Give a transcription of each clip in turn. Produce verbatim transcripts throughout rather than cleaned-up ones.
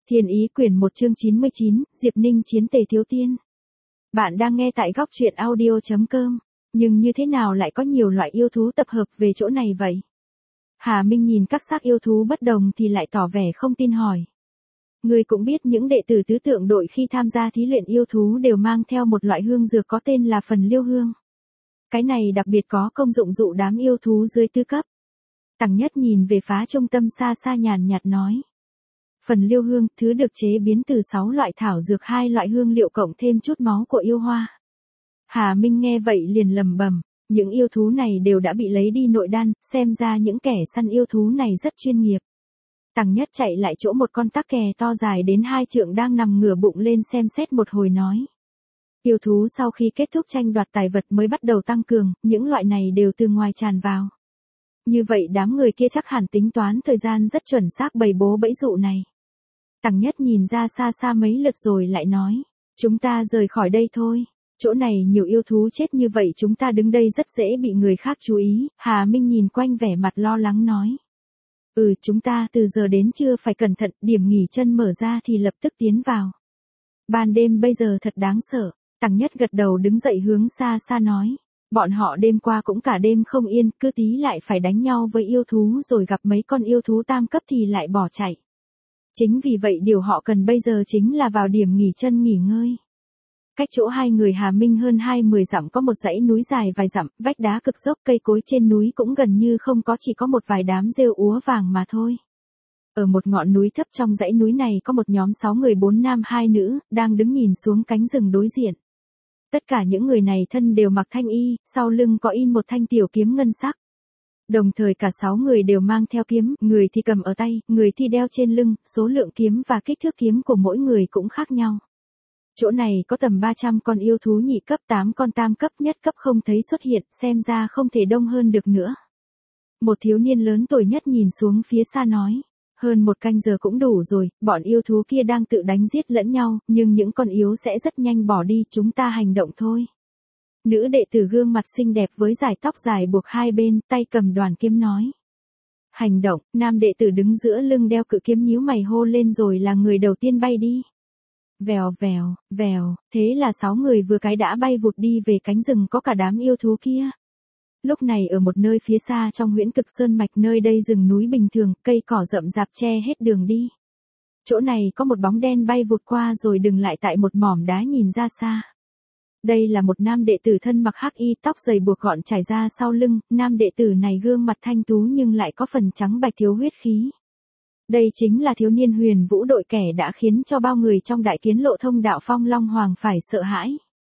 Thiên Ý quyển một chương chín mươi chín, Diệp Ninh chiến Tề Thiếu Tiên. Bạn đang nghe tại góc truyện audio chấm com, nhưng như thế nào lại có nhiều loại yêu thú tập hợp về chỗ này vậy? Hà Minh nhìn các xác yêu thú bất đồng thì lại tỏ vẻ không tin hỏi. Người cũng biết những đệ tử tứ tượng đội khi tham gia thí luyện yêu thú đều mang theo một loại hương dược có tên là phần liêu hương. Cái này đặc biệt có công dụng dụ đám yêu thú dưới tứ cấp. Tằng Nhất nhìn về phá trung tâm xa xa nhàn nhạt nói. Phần liêu hương, thứ được chế biến từ sáu loại thảo dược, hai loại hương liệu cộng thêm chút máu của yêu hoa. Hà Minh nghe vậy liền lầm bầm, những yêu thú này đều đã bị lấy đi nội đan, xem ra những kẻ săn yêu thú này rất chuyên nghiệp. Tằng Nhất chạy lại chỗ một con tắc kè to dài đến hai trượng đang nằm ngửa bụng lên xem xét một hồi nói. Yêu thú sau khi kết thúc tranh đoạt tài vật mới bắt đầu tăng cường, những loại này đều từ ngoài tràn vào. Như vậy đám người kia chắc hẳn tính toán thời gian rất chuẩn xác bày bố bẫy dụ này. Tằng Nhất nhìn ra xa xa mấy lượt rồi lại nói, chúng ta rời khỏi đây thôi, chỗ này nhiều yêu thú chết như vậy chúng ta đứng đây rất dễ bị người khác chú ý. Hà Minh nhìn quanh vẻ mặt lo lắng nói. Ừ, chúng ta từ giờ đến trưa phải cẩn thận, điểm nghỉ chân mở ra thì lập tức tiến vào. Ban đêm bây giờ thật đáng sợ. Tằng Nhất gật đầu đứng dậy hướng xa xa nói. Bọn họ đêm qua cũng cả đêm không yên, cứ tí lại phải đánh nhau với yêu thú rồi gặp mấy con yêu thú tam cấp thì lại bỏ chạy. Chính vì vậy điều họ cần bây giờ chính là vào điểm nghỉ chân nghỉ ngơi. Cách chỗ hai người Hà Minh hơn hai mươi dặm có một dãy núi dài vài dặm, vách đá cực dốc, cây cối trên núi cũng gần như không có, chỉ có một vài đám rêu úa vàng mà thôi. Ở một ngọn núi thấp trong dãy núi này có một nhóm sáu người, bốn nam hai nữ, đang đứng nhìn xuống cánh rừng đối diện. Tất cả những người này thân đều mặc thanh y, sau lưng có in một thanh tiểu kiếm ngân sắc. Đồng thời cả sáu người đều mang theo kiếm, người thì cầm ở tay, người thì đeo trên lưng, số lượng kiếm và kích thước kiếm của mỗi người cũng khác nhau. Chỗ này có tầm ba trăm con yêu thú nhị cấp, tám con tam cấp, nhất cấp không thấy xuất hiện, xem ra không thể đông hơn được nữa. Một thiếu niên lớn tuổi nhất nhìn xuống phía xa nói. Hơn một canh giờ cũng đủ rồi, bọn yêu thú kia đang tự đánh giết lẫn nhau, nhưng những con yếu sẽ rất nhanh bỏ đi, chúng ta hành động thôi. Nữ đệ tử gương mặt xinh đẹp với dải tóc dài buộc hai bên, tay cầm đoàn kiếm nói. Hành động, nam đệ tử đứng giữa lưng đeo cự kiếm nhíu mày hô lên rồi là người đầu tiên bay đi. Vèo vèo, vèo, thế là sáu người vừa cái đã bay vụt đi về cánh rừng có cả đám yêu thú kia. Lúc này ở một nơi phía xa trong huyễn cực sơn mạch, nơi đây rừng núi bình thường, cây cỏ rậm rạp che hết đường đi. Chỗ này có một bóng đen bay vụt qua rồi dừng lại tại một mỏm đá nhìn ra xa. Đây là một nam đệ tử thân mặc hắc y, tóc dày buộc gọn trải ra sau lưng, nam đệ tử này gương mặt thanh tú nhưng lại có phần trắng bạch thiếu huyết khí. Đây chính là thiếu niên Huyền Vũ đội, kẻ đã khiến cho bao người trong đại kiến lộ thông đạo Phong Long Hoàng phải sợ hãi.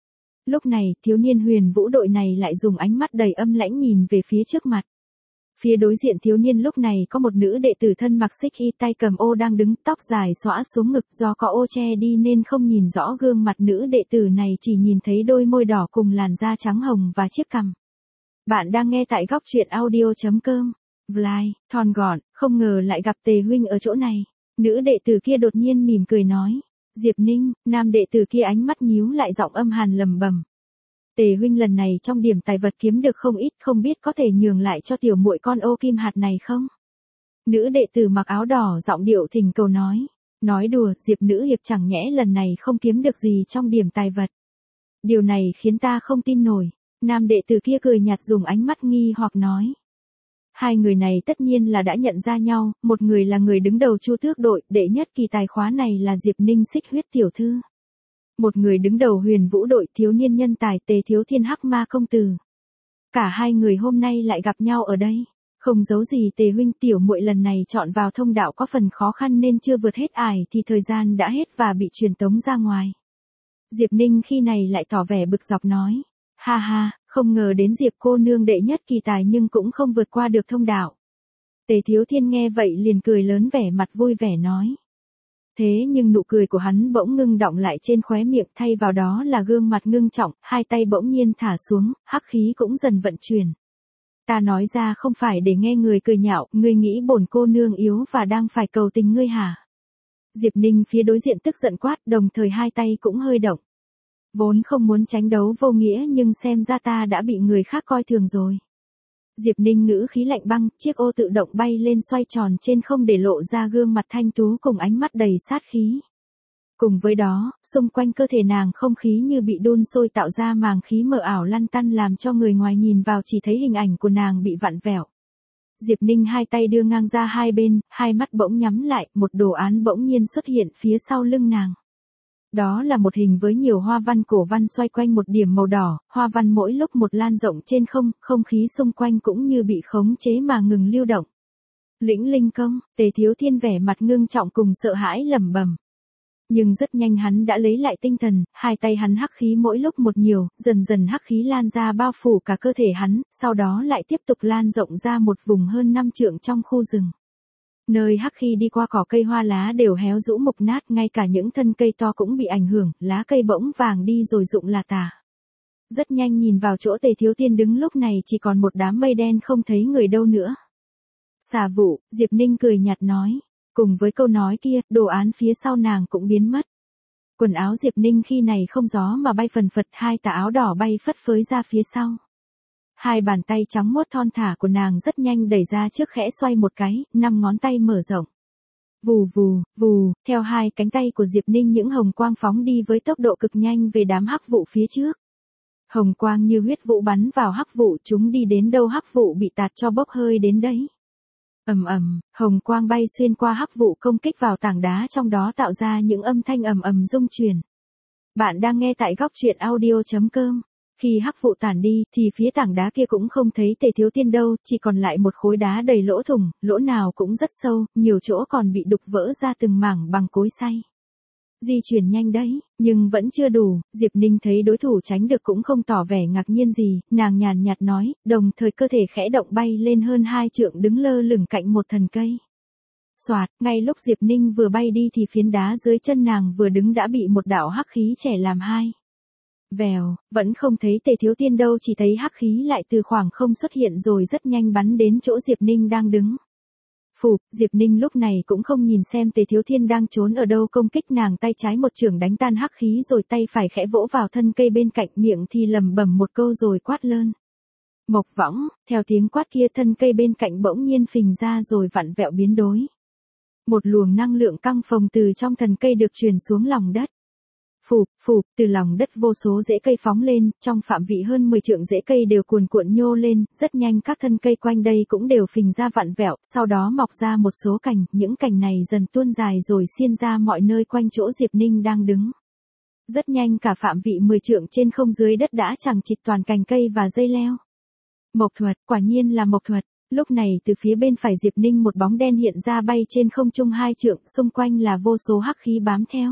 Lúc này, thiếu niên Huyền Vũ đội này lại dùng ánh mắt đầy âm lãnh nhìn về phía trước mặt. Phía đối diện thiếu niên lúc này có một nữ đệ tử thân mặc xích y, tay cầm ô đang đứng, tóc dài xõa xuống ngực, do có ô che đi nên không nhìn rõ gương mặt nữ đệ tử này, chỉ nhìn thấy đôi môi đỏ cùng làn da trắng hồng và chiếc cằm. Bạn đang nghe tại góc truyện audio chấm com. Vlad, thon gọn, không ngờ lại gặp Tề huynh ở chỗ này. Nữ đệ tử kia đột nhiên mỉm cười nói. Diệp Ninh, nam đệ tử kia ánh mắt nhíu lại, giọng âm hàn lầm bầm. Tề huynh lần này trong điểm tài vật kiếm được không ít, không biết có thể nhường lại cho tiểu muội con ô kim hạt này không? Nữ đệ tử mặc áo đỏ giọng điệu thỉnh cầu nói. Nói đùa, Diệp nữ hiệp chẳng nhẽ lần này không kiếm được gì trong điểm tài vật. Điều này khiến ta không tin nổi. Nam đệ tử kia cười nhạt dùng ánh mắt nghi hoặc nói. Hai người này tất nhiên là đã nhận ra nhau, một người là người đứng đầu Chu Tước đội, đệ nhất kỳ tài khóa này là Diệp Ninh xích huyết tiểu thư. Một người đứng đầu Huyền Vũ đội, thiếu niên nhân tài Tề Thiếu Thiên hắc ma công tử. Cả hai người hôm nay lại gặp nhau ở đây. Không giấu gì Tề huynh, tiểu muội lần này chọn vào thông đạo có phần khó khăn nên chưa vượt hết ải thì thời gian đã hết và bị truyền tống ra ngoài. Diệp Ninh khi này lại tỏ vẻ bực dọc nói. Ha ha, không ngờ đến Diệp cô nương đệ nhất kỳ tài nhưng cũng không vượt qua được thông đạo. Tề Thiếu Thiên nghe vậy liền cười lớn, vẻ mặt vui vẻ nói. Thế nhưng nụ cười của hắn bỗng ngưng đọng lại trên khóe miệng, thay vào đó là gương mặt ngưng trọng, hai tay bỗng nhiên thả xuống, hắc khí cũng dần vận chuyển. Ta nói ra không phải để nghe người cười nhạo, ngươi nghĩ bổn cô nương yếu và đang phải cầu tình ngươi hả? Diệp Ninh phía đối diện tức giận quát, đồng thời hai tay cũng hơi động. Vốn không muốn tránh đấu vô nghĩa nhưng xem ra ta đã bị người khác coi thường rồi. Diệp Ninh ngữ khí lạnh băng, chiếc ô tự động bay lên xoay tròn trên không để lộ ra gương mặt thanh tú cùng ánh mắt đầy sát khí. Cùng với đó, xung quanh cơ thể nàng không khí như bị đun sôi tạo ra màng khí mờ ảo lăn tăn làm cho người ngoài nhìn vào chỉ thấy hình ảnh của nàng bị vặn vẹo. Diệp Ninh hai tay đưa ngang ra hai bên, hai mắt bỗng nhắm lại, một đồ án bỗng nhiên xuất hiện phía sau lưng nàng. Đó là một hình với nhiều hoa văn cổ văn xoay quanh một điểm màu đỏ, hoa văn mỗi lúc một lan rộng trên không, không khí xung quanh cũng như bị khống chế mà ngừng lưu động. Lĩnh Linh Công, Tề Thiếu Thiên vẻ mặt ngưng trọng cùng sợ hãi lẩm bẩm. Nhưng rất nhanh hắn đã lấy lại tinh thần, hai tay hắn hắc khí mỗi lúc một nhiều, dần dần hắc khí lan ra bao phủ cả cơ thể hắn, sau đó lại tiếp tục lan rộng ra một vùng hơn năm trượng trong khu rừng. Nơi hắc khí đi qua cỏ cây hoa lá đều héo rũ mục nát, ngay cả những thân cây to cũng bị ảnh hưởng, lá cây bỗng vàng đi rồi rụng là tả. Rất nhanh nhìn vào chỗ Tề Thiếu Tiên đứng lúc này chỉ còn một đám mây đen không thấy người đâu nữa. Xà Vụ, Diệp Ninh cười nhạt nói. Cùng với câu nói kia, đồ án phía sau nàng cũng biến mất. Quần áo Diệp Ninh khi này không gió mà bay phần phật, hai tà áo đỏ bay phất phới ra phía sau. Hai bàn tay trắng muốt thon thả của nàng rất nhanh đẩy ra trước khẽ xoay một cái, năm ngón tay mở rộng. Vù vù, vù, theo hai cánh tay của Diệp Ninh những hồng quang phóng đi với tốc độ cực nhanh về đám hắc vụ phía trước. Hồng quang như huyết vụ bắn vào hắc vụ, chúng đi đến đâu hắc vụ bị tạt cho bốc hơi đến đấy. Ầm ầm, hồng quang bay xuyên qua hắc vụ công kích vào tảng đá trong đó tạo ra những âm thanh ầm ầm rung chuyển. Bạn đang nghe tại góc truyện audio chấm com. Khi hắc vụ tản đi, thì phía tảng đá kia cũng không thấy Tề Thiếu Tiên đâu, chỉ còn lại một khối đá đầy lỗ thủng, lỗ nào cũng rất sâu, nhiều chỗ còn bị đục vỡ ra từng mảng bằng cối xay. Di chuyển nhanh đấy, nhưng vẫn chưa đủ, Diệp Ninh thấy đối thủ tránh được cũng không tỏ vẻ ngạc nhiên gì, nàng nhàn nhạt nói, đồng thời cơ thể khẽ động bay lên hơn hai trượng đứng lơ lửng cạnh một thần cây. Soạt, ngay lúc Diệp Ninh vừa bay đi thì phiến đá dưới chân nàng vừa đứng đã bị một đạo hắc khí chẻ làm hai. Vèo, vẫn không thấy Tề Thiếu Tiên đâu, chỉ thấy hắc khí lại từ khoảng không xuất hiện rồi rất nhanh bắn đến chỗ Diệp Ninh đang đứng. Phụp, Diệp Ninh lúc này cũng không nhìn xem Tề Thiếu Thiên đang trốn ở đâu công kích nàng, tay trái một chưởng đánh tan hắc khí rồi tay phải khẽ vỗ vào thân cây bên cạnh, miệng thì lẩm bẩm một câu rồi quát lên. Mộc võng, theo tiếng quát kia thân cây bên cạnh bỗng nhiên phình ra rồi vặn vẹo biến đổi. Một luồng năng lượng căng phồng từ trong thân cây được truyền xuống lòng đất. Phụp, phụp, từ lòng đất vô số rễ cây phóng lên, trong phạm vị hơn mười trượng rễ cây đều cuồn cuộn nhô lên, rất nhanh các thân cây quanh đây cũng đều phình ra vặn vẹo, sau đó mọc ra một số cành, những cành này dần tuôn dài rồi xiên ra mọi nơi quanh chỗ Diệp Ninh đang đứng. Rất nhanh cả phạm vị mười trượng trên không dưới đất đã chằng chịt toàn cành cây và dây leo. Mộc thuật, quả nhiên là mộc thuật. Lúc này từ phía bên phải Diệp Ninh một bóng đen hiện ra bay trên không trung hai trượng, xung quanh là vô số hắc khí bám theo.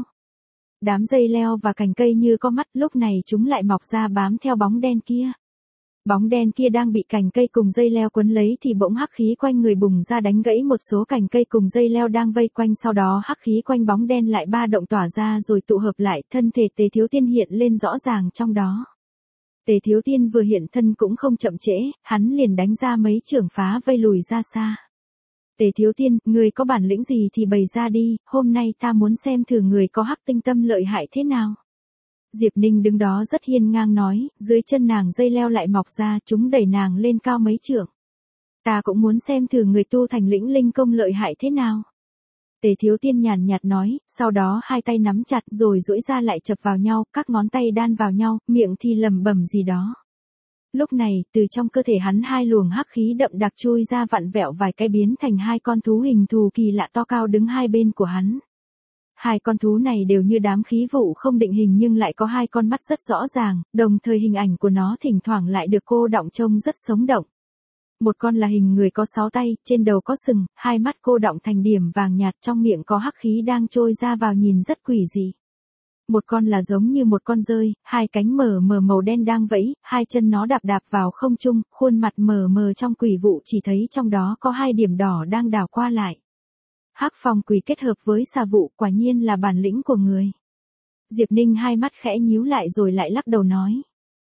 Đám dây leo và cành cây như có mắt, lúc này chúng lại mọc ra bám theo bóng đen kia. Bóng đen kia đang bị cành cây cùng dây leo quấn lấy thì bỗng hắc khí quanh người bùng ra đánh gãy một số cành cây cùng dây leo đang vây quanh, sau đó hắc khí quanh bóng đen lại ba động tỏa ra rồi tụ hợp lại, thân thể Tề Thiếu Tiên hiện lên rõ ràng trong đó. Tề Thiếu Tiên vừa hiện thân cũng không chậm trễ, hắn liền đánh ra mấy chưởng phá vây lùi ra xa. Tề Thiếu Tiên, người có bản lĩnh gì thì bày ra đi, hôm nay ta muốn xem thử người có hắc tinh tâm lợi hại thế nào. Diệp Ninh đứng đó rất hiên ngang nói, dưới chân nàng dây leo lại mọc ra, chúng đẩy nàng lên cao mấy trượng. Ta cũng muốn xem thử người tu thành lĩnh linh công lợi hại thế nào. Tề Thiếu Tiên nhàn nhạt nói, sau đó hai tay nắm chặt rồi duỗi ra lại chập vào nhau, các ngón tay đan vào nhau, miệng thì lẩm bẩm gì đó. Lúc này, từ trong cơ thể hắn hai luồng hắc khí đậm đặc chui ra vặn vẹo vài cái biến thành hai con thú hình thù kỳ lạ to cao đứng hai bên của hắn. Hai con thú này đều như đám khí vụ không định hình nhưng lại có hai con mắt rất rõ ràng, đồng thời hình ảnh của nó thỉnh thoảng lại được cô đọng trông rất sống động. Một con là hình người có sáu tay, trên đầu có sừng, hai mắt cô đọng thành điểm vàng nhạt, trong miệng có hắc khí đang trôi ra vào nhìn rất quỷ dị. Một con là giống như một con dơi, hai cánh mờ mờ màu đen đang vẫy, hai chân nó đạp đạp vào không trung, khuôn mặt mờ mờ trong quỷ vụ chỉ thấy trong đó có hai điểm đỏ đang đảo qua lại. Hắc phong quỷ kết hợp với xà vụ, quả nhiên là bản lĩnh của người. Diệp Ninh hai mắt khẽ nhíu lại rồi lại lắc đầu nói.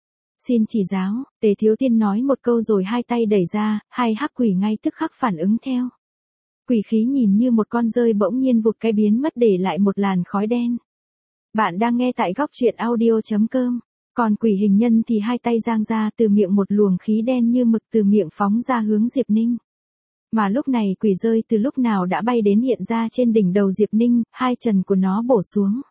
Xin chỉ giáo, Tề Thiếu Tiên nói một câu rồi hai tay đẩy ra, hai hắc quỷ ngay tức khắc phản ứng theo. Quỷ khí nhìn như một con dơi bỗng nhiên vụt cái biến mất để lại một làn khói đen. Bạn đang nghe tại góc truyện audio chấm com. Còn quỷ hình nhân thì hai tay giang ra, từ miệng một luồng khí đen như mực từ miệng phóng ra hướng Diệp Ninh. Mà lúc này quỷ rơi từ lúc nào đã bay đến hiện ra trên đỉnh đầu Diệp Ninh, hai trần của nó bổ xuống.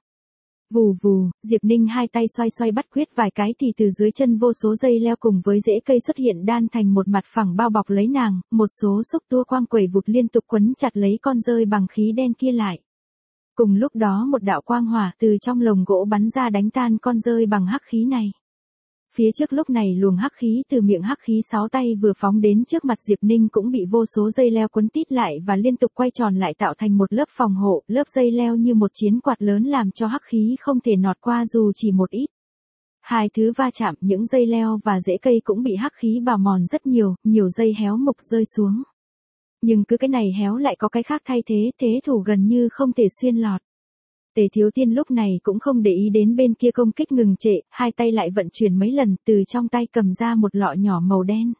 Vù vù, Diệp Ninh hai tay xoay xoay bắt quyết vài cái thì từ dưới chân vô số dây leo cùng với rễ cây xuất hiện đan thành một mặt phẳng bao bọc lấy nàng, một số xúc tua quang quẩy vụt liên tục quấn chặt lấy con rơi bằng khí đen kia lại. Cùng lúc đó một đạo quang hỏa từ trong lồng gỗ bắn ra đánh tan con rơi bằng hắc khí này. Phía trước lúc này luồng hắc khí từ miệng hắc khí sáu tay vừa phóng đến trước mặt Diệp Ninh cũng bị vô số dây leo quấn tít lại và liên tục quay tròn lại tạo thành một lớp phòng hộ, lớp dây leo như một chiến quạt lớn làm cho hắc khí không thể nọt qua dù chỉ một ít. Hai thứ va chạm, những dây leo và rễ cây cũng bị hắc khí bào mòn rất nhiều, nhiều dây héo mục rơi xuống. Nhưng cứ cái này héo lại có cái khác thay thế, thế thủ gần như không thể xuyên lọt. Tề Thiếu Tiên lúc này cũng không để ý đến bên kia công kích ngừng trệ, hai tay lại vận chuyển mấy lần, từ trong tay cầm ra một lọ nhỏ màu đen.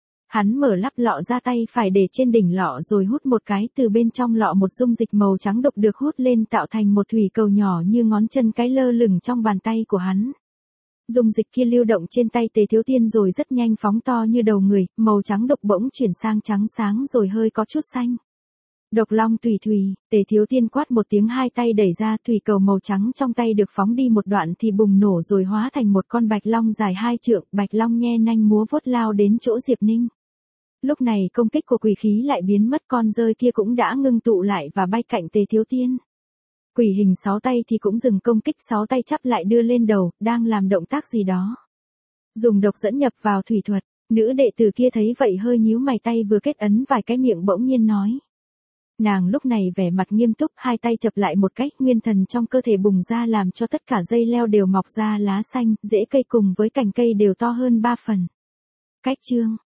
Hắn mở lắp lọ ra, tay phải để trên đỉnh lọ rồi hút một cái, từ bên trong lọ một dung dịch màu trắng đục được hút lên tạo thành một thủy cầu nhỏ như ngón chân cái lơ lửng trong bàn tay của hắn. Dung dịch kia lưu động trên tay Tề Thiếu Tiên rồi rất nhanh phóng to như đầu người, màu trắng đục bỗng chuyển sang trắng sáng rồi hơi có chút xanh. Độc long tùy thùy, Tề Thiếu Tiên quát một tiếng, hai tay đẩy ra, thủy cầu màu trắng trong tay được phóng đi một đoạn thì bùng nổ rồi hóa thành một con bạch long dài hai trượng, bạch long nhe nanh múa vuốt lao đến chỗ Diệp Ninh. Lúc này công kích của quỷ khí lại biến mất, con rơi kia cũng đã ngưng tụ lại và bay cạnh Tề Thiếu Tiên. Quỷ hình sáu tay thì cũng dừng công kích, sáu tay chắp lại đưa lên đầu, đang làm động tác gì đó. Dùng độc dẫn nhập vào thủy thuật, nữ đệ tử kia thấy vậy hơi nhíu mày, tay vừa kết ấn vài cái miệng bỗng nhiên nói. Nàng lúc này vẻ mặt nghiêm túc, hai tay chập lại một cách, nguyên thần trong cơ thể bùng ra làm cho tất cả dây leo đều mọc ra lá xanh, rễ cây cùng với cành cây đều to hơn ba phần. Cách chương